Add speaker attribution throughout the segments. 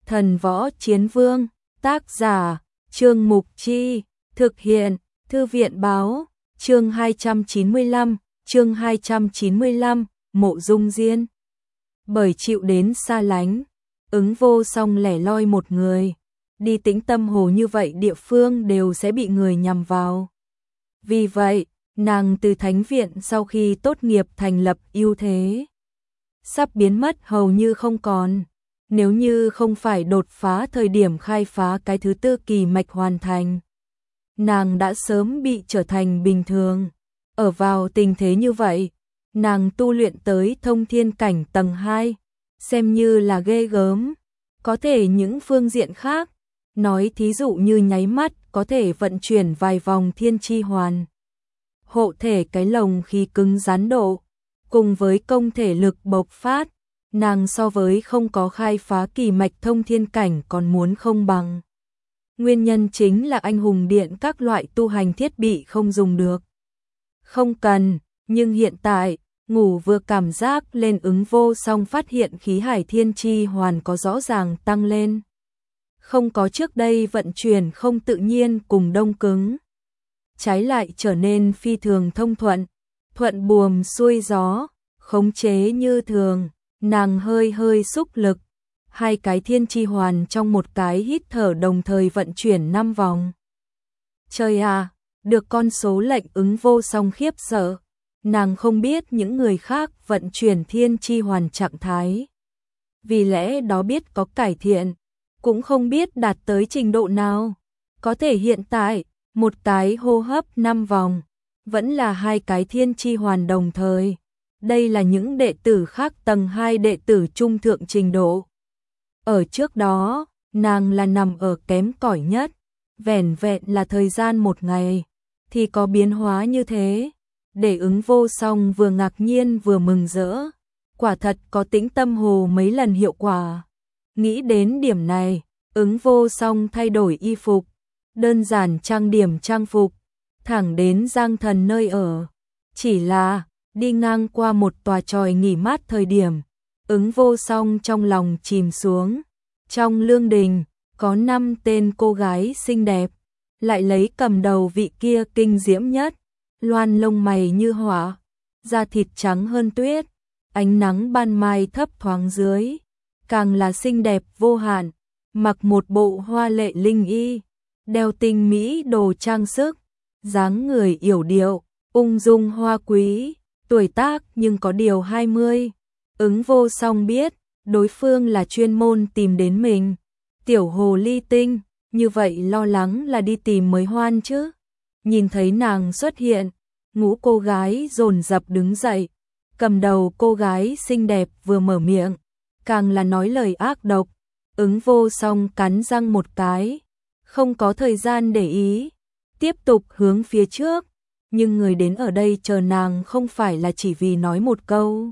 Speaker 1: Thần Võ Chiến Vương, tác giả, Trương Mục Chi, thực hiện, Thư viện báo, chương 295, Mộ Dung Diên. Bởi chịu đến xa lánh, Ứng Vô Song lẻ loi một người, đi Tĩnh Tâm Hồ như vậy địa phương đều sẽ bị người nhằm vào. Vì vậy, nàng từ thánh viện sau khi tốt nghiệp thành lập ưu thế, sắp biến mất hầu như không còn. Nếu như không phải đột phá thời điểm khai phá cái thứ tư kỳ mạch hoàn thành, nàng đã sớm bị trở thành bình thường. Ở vào tình thế như vậy, nàng tu luyện tới thông thiên cảnh tầng 2, xem như là ghê gớm. Có thể những phương diện khác, nói thí dụ như nháy mắt có thể vận chuyển vài vòng thiên chi hoàn, hộ thể cái lồng khí cứng rắn độ, cùng với công thể lực bộc phát, nàng so với không có khai phá kỳ mạch thông thiên cảnh còn muốn không bằng. Nguyên nhân chính là anh hùng điện các loại tu hành thiết bị không dùng được. Không cần, nhưng hiện tại, ngủ vừa cảm giác lên Ứng Vô Song phát hiện khí hải thiên chi hoàn có rõ ràng tăng lên. Không có trước đây vận chuyển không tự nhiên cùng đông cứng. Trái lại trở nên phi thường thông thuận, thuận buồm xuôi gió, khống chế như thường. Nàng hơi hơi xúc lực, hai cái thiên chi hoàn trong một cái hít thở đồng thời vận chuyển 5 vòng. Trời à, được con số lệnh Ứng Vô Song khiếp sợ, nàng không biết những người khác vận chuyển thiên chi hoàn trạng thái. Vì lẽ đó biết có cải thiện, cũng không biết đạt tới trình độ nào. Có thể hiện tại, một cái hô hấp 5 vòng, vẫn là hai cái thiên chi hoàn đồng thời. Đây là những đệ tử khác tầng 2 đệ tử trung thượng trình độ. Ở trước đó, nàng là nằm ở kém cỏi nhất, vẻn vẹn là thời gian một ngày, thì có biến hóa như thế. Để Ứng Vô Song vừa ngạc nhiên vừa mừng rỡ, quả thật có Tĩnh Tâm Hồ mấy lần hiệu quả. Nghĩ đến điểm này, Ứng Vô Song thay đổi y phục, đơn giản trang điểm trang phục, thẳng đến Giang Thần nơi ở. Chỉ là đi ngang qua một tòa chòi nghỉ mát thời điểm, Ứng Vô Song trong lòng chìm xuống. Trong lương đình, có 5 tên cô gái xinh đẹp, lại lấy cầm đầu vị kia kinh diễm nhất, loan lông mày như hỏa, da thịt trắng hơn tuyết, ánh nắng ban mai thấp thoáng dưới, càng là xinh đẹp vô hạn, mặc một bộ hoa lệ linh y, đeo tinh mỹ đồ trang sức, dáng người yểu điệu, ung dung hoa quý. Tuổi tác nhưng có điều 20. Ứng Vô Song biết, đối phương là chuyên môn tìm đến mình. Tiểu hồ ly tinh, như vậy lo lắng là đi tìm mới hoan chứ. Nhìn thấy nàng xuất hiện, ngũ cô gái dồn dập đứng dậy. Cầm đầu cô gái xinh đẹp vừa mở miệng, càng là nói lời ác độc. Ứng Vô Song cắn răng một cái, không có thời gian để ý, tiếp tục hướng phía trước. Nhưng người đến ở đây chờ nàng không phải là chỉ vì nói một câu.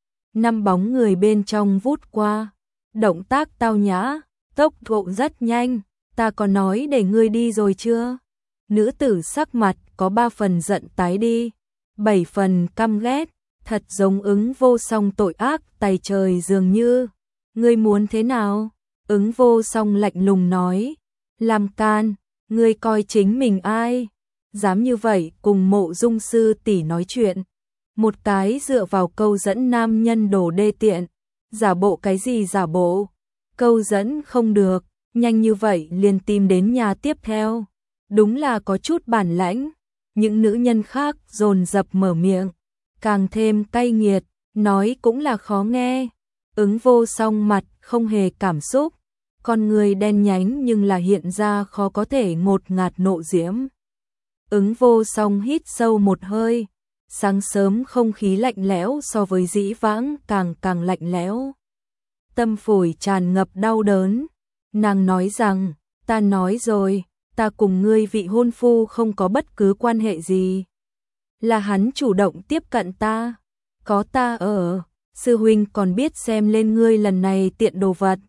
Speaker 1: 5 bóng người bên trong vút qua, động tác tao nhã, tốc độ rất nhanh, ta có nói để ngươi đi rồi chưa? Nữ tử sắc mặt có 3 phần giận tái đi, 7 phần căm ghét, thật giống Ứng Vô Song tội ác tày trời dường như. Ngươi muốn thế nào? Ứng Vô Song lạnh lùng nói, làm can, ngươi coi chính mình ai? Dám như vậy cùng Mộ Dung sư tỷ nói chuyện, một cái dựa vào câu dẫn nam nhân đồ đê tiện, giả bộ cái gì giả bộ, câu dẫn không được, nhanh như vậy liền tìm đến nhà tiếp theo, đúng là có chút bản lãnh. Những nữ nhân khác dồn dập mở miệng, càng thêm cay nghiệt, nói cũng là khó nghe. Ứng Vô Song mặt không hề cảm xúc, con người đen nhánh nhưng là hiện ra khó có thể ngột ngạt nộ diễm. Ứng Vô Song hít sâu một hơi, sáng sớm không khí lạnh lẽo so với dĩ vãng càng lạnh lẽo. Tâm phổi tràn ngập đau đớn, nàng nói rằng, ta nói rồi, ta cùng ngươi vị hôn phu không có bất cứ quan hệ gì. Là hắn chủ động tiếp cận ta, có ta ở, sư huynh còn biết xem lên ngươi lần này tiện đồ vật.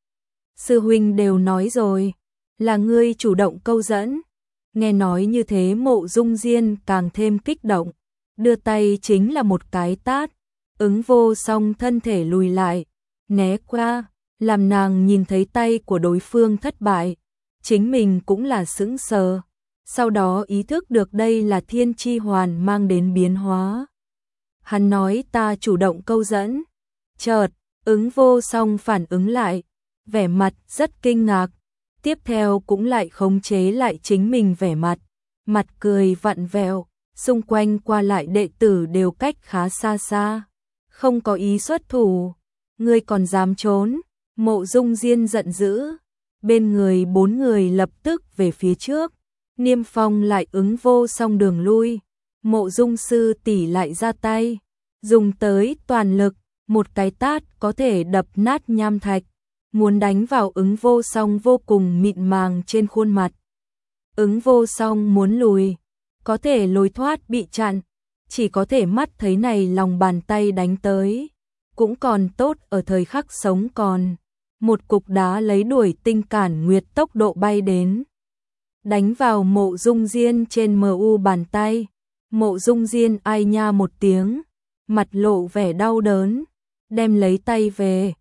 Speaker 1: Sư huynh đều nói rồi, là ngươi chủ động câu dẫn. Nghe nói như thế Mộ Dung Diên càng thêm kích động, đưa tay chính là một cái tát. Ứng Vô Song thân thể lùi lại, né qua, làm nàng nhìn thấy tay của đối phương thất bại, chính mình cũng là sững sờ, sau đó ý thức được đây là thiên chi hoàn mang đến biến hóa. Hắn nói ta chủ động câu dẫn, chợt, Ứng Vô Song phản ứng lại, vẻ mặt rất kinh ngạc, tiếp theo cũng lại khống chế lại chính mình vẻ mặt, mặt cười vặn vẹo, xung quanh qua lại đệ tử đều cách khá xa xa, không có ý xuất thủ, ngươi còn dám trốn, Mộ Dung Diên giận dữ, bên người 4 người lập tức về phía trước, Niêm Phong lại Ứng Vô Song đường lui, Mộ Dung sư tỷ lại ra tay, dùng tới toàn lực, một cái tát có thể đập nát nham thạch, muốn đánh vào Ứng Vô Song vô cùng mịn màng trên khuôn mặt. Ứng Vô Song muốn lùi, có thể lối thoát bị chặn, chỉ có thể mắt thấy này lòng bàn tay đánh tới, cũng còn tốt ở thời khắc sống còn, một cục đá lấy đuổi tinh cản nguyệt tốc độ bay đến, đánh vào Mộ Dung Diên trên mu bàn tay, Mộ Dung Diên ai nha một tiếng, mặt lộ vẻ đau đớn, đem lấy tay về,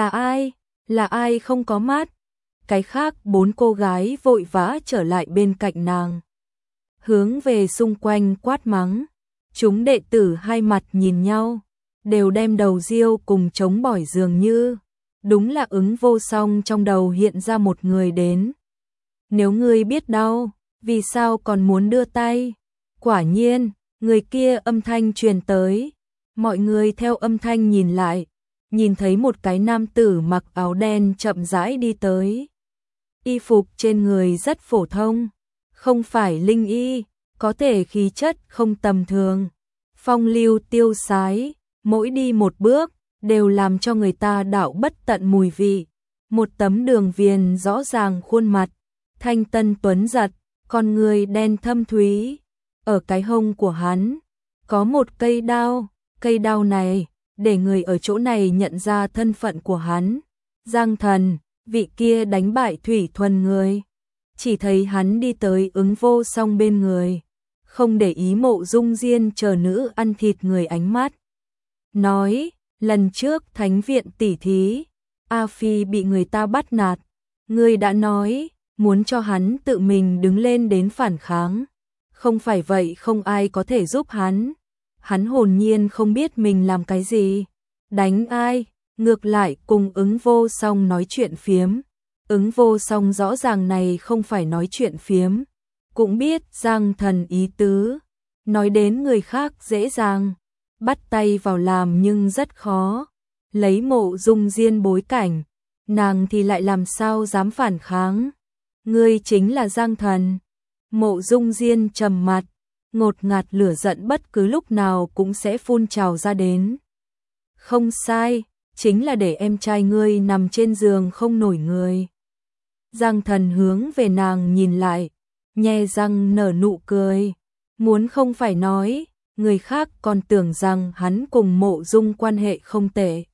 Speaker 1: là ai không có mắt, cái khác 4 cô gái vội vã trở lại bên cạnh nàng, hướng về xung quanh quát mắng, chúng đệ tử hai mặt nhìn nhau, đều đem đầu riêu cùng chống bỏi dường như, đúng là Ứng Vô Song trong đầu hiện ra một người đến. Nếu ngươi biết đau, vì sao còn muốn đưa tay? Quả nhiên, người kia âm thanh truyền tới, mọi người theo âm thanh nhìn lại, nhìn thấy một cái nam tử mặc áo đen chậm rãi đi tới. Y phục trên người rất phổ thông, không phải linh y, có thể khí chất không tầm thường, phong lưu tiêu sái, mỗi đi một bước đều làm cho người ta đạo bất tận mùi vị. Một tấm đường viền rõ ràng khuôn mặt, thanh tân tuấn giật, con người đen thâm thúy, ở cái hông của hắn có một cây đao này để người ở chỗ này nhận ra thân phận của hắn. Giang Thần, vị kia đánh bại Thủy Thuần người, chỉ thấy hắn đi tới Ứng Vô Song bên người, không để ý Mộ Dung Diên chờ nữ ăn thịt người ánh mắt. Nói, lần trước thánh viện tỉ thí, A Phi bị người ta bắt nạt, ngươi đã nói, muốn cho hắn tự mình đứng lên đến phản kháng. Không phải vậy không ai có thể giúp hắn. Hắn hồn nhiên không biết mình làm cái gì, đánh ai, ngược lại cùng Ứng Vô Song nói chuyện phiếm. Ứng Vô Song rõ ràng này không phải nói chuyện phiếm, cũng biết Giang Thần ý tứ, nói đến người khác dễ dàng, bắt tay vào làm nhưng rất khó. Lấy Mộ Dung Diên bối cảnh, nàng thì lại làm sao dám phản kháng. Ngươi chính là Giang Thần. Mộ Dung Diên trầm mặt, ngột ngạt lửa giận bất cứ lúc nào cũng sẽ phun trào ra đến. Không sai, chính là để em trai ngươi nằm trên giường không nổi người. Giang Thần hướng về nàng nhìn lại, nhe răng nở nụ cười, muốn không phải nói, người khác còn tưởng rằng hắn cùng Mộ Dung quan hệ không tệ.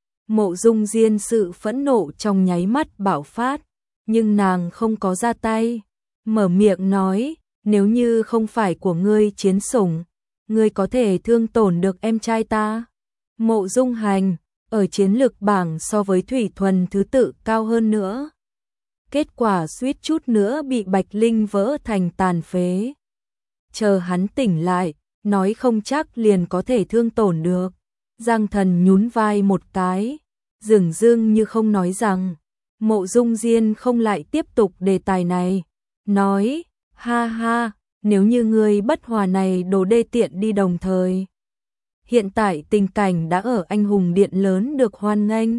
Speaker 1: Mộ Dung Diên sự phẫn nộ trong nháy mắt bạo phát, nhưng nàng không có ra tay, mở miệng nói, nếu như không phải của ngươi chiến sủng, ngươi có thể thương tổn được em trai ta. Mộ Dung Hành, ở chiến lược bảng so với Thủy Thuần thứ tự cao hơn nữa. Kết quả suýt chút nữa bị Bạch Linh vỡ thành tàn phế. Chờ hắn tỉnh lại, nói không chắc liền có thể thương tổn được. Giang Thần nhún vai một cái, dửng dưng như không nói rằng, Mộ Dung Diên không lại tiếp tục đề tài này, nói, ha ha, nếu như ngươi bất hòa này đồ đê tiện đi đồng thời. Hiện tại tình cảnh đã ở Anh Hùng Điện lớn được hoan nghênh.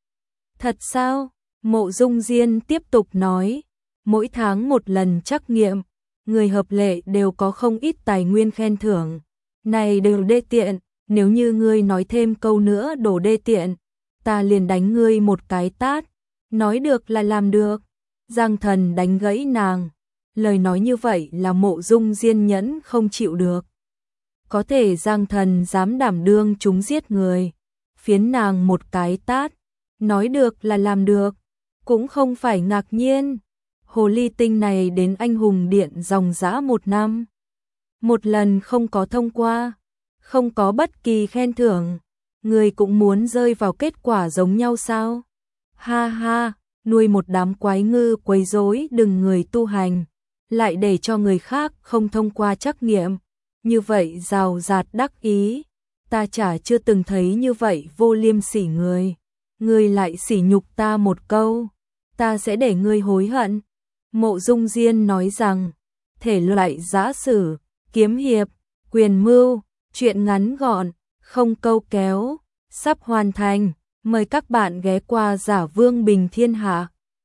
Speaker 1: Thật sao? Mộ Dung Diên tiếp tục nói, mỗi tháng một lần trắc nghiệm, người hợp lệ đều có không ít tài nguyên khen thưởng. Này đều đê tiện, nếu như ngươi nói thêm câu nữa đồ đê tiện, ta liền đánh ngươi một cái tát. Nói được là làm được. Giang Thần đánh gãy nàng. Lời nói như vậy là Mộ Dung Diên nhẫn không chịu được. Có thể Giang Thần dám đảm đương chúng giết người, phiến nàng một cái tát. Nói được là làm được, cũng không phải ngạc nhiên. Hồ ly tinh này đến Anh Hùng Điện dòng dã 1 năm. Một lần không có thông qua, không có bất kỳ khen thưởng. Người cũng muốn rơi vào kết quả giống nhau sao? Ha ha, nuôi một đám quái ngư quấy rối đừng người tu hành, lại để cho người khác không thông qua trắc nghiệm, như vậy rào rạt đắc ý, ta chả chưa từng thấy như vậy vô liêm sỉ người. Ngươi lại sỉ nhục ta một câu, ta sẽ để ngươi hối hận. Mộ Dung Diên nói rằng, thể loại giã sử, kiếm hiệp, quyền mưu, truyện ngắn gọn, không câu kéo, sắp hoàn thành, mời các bạn ghé qua Giả Vương Bình Thiên Hạ.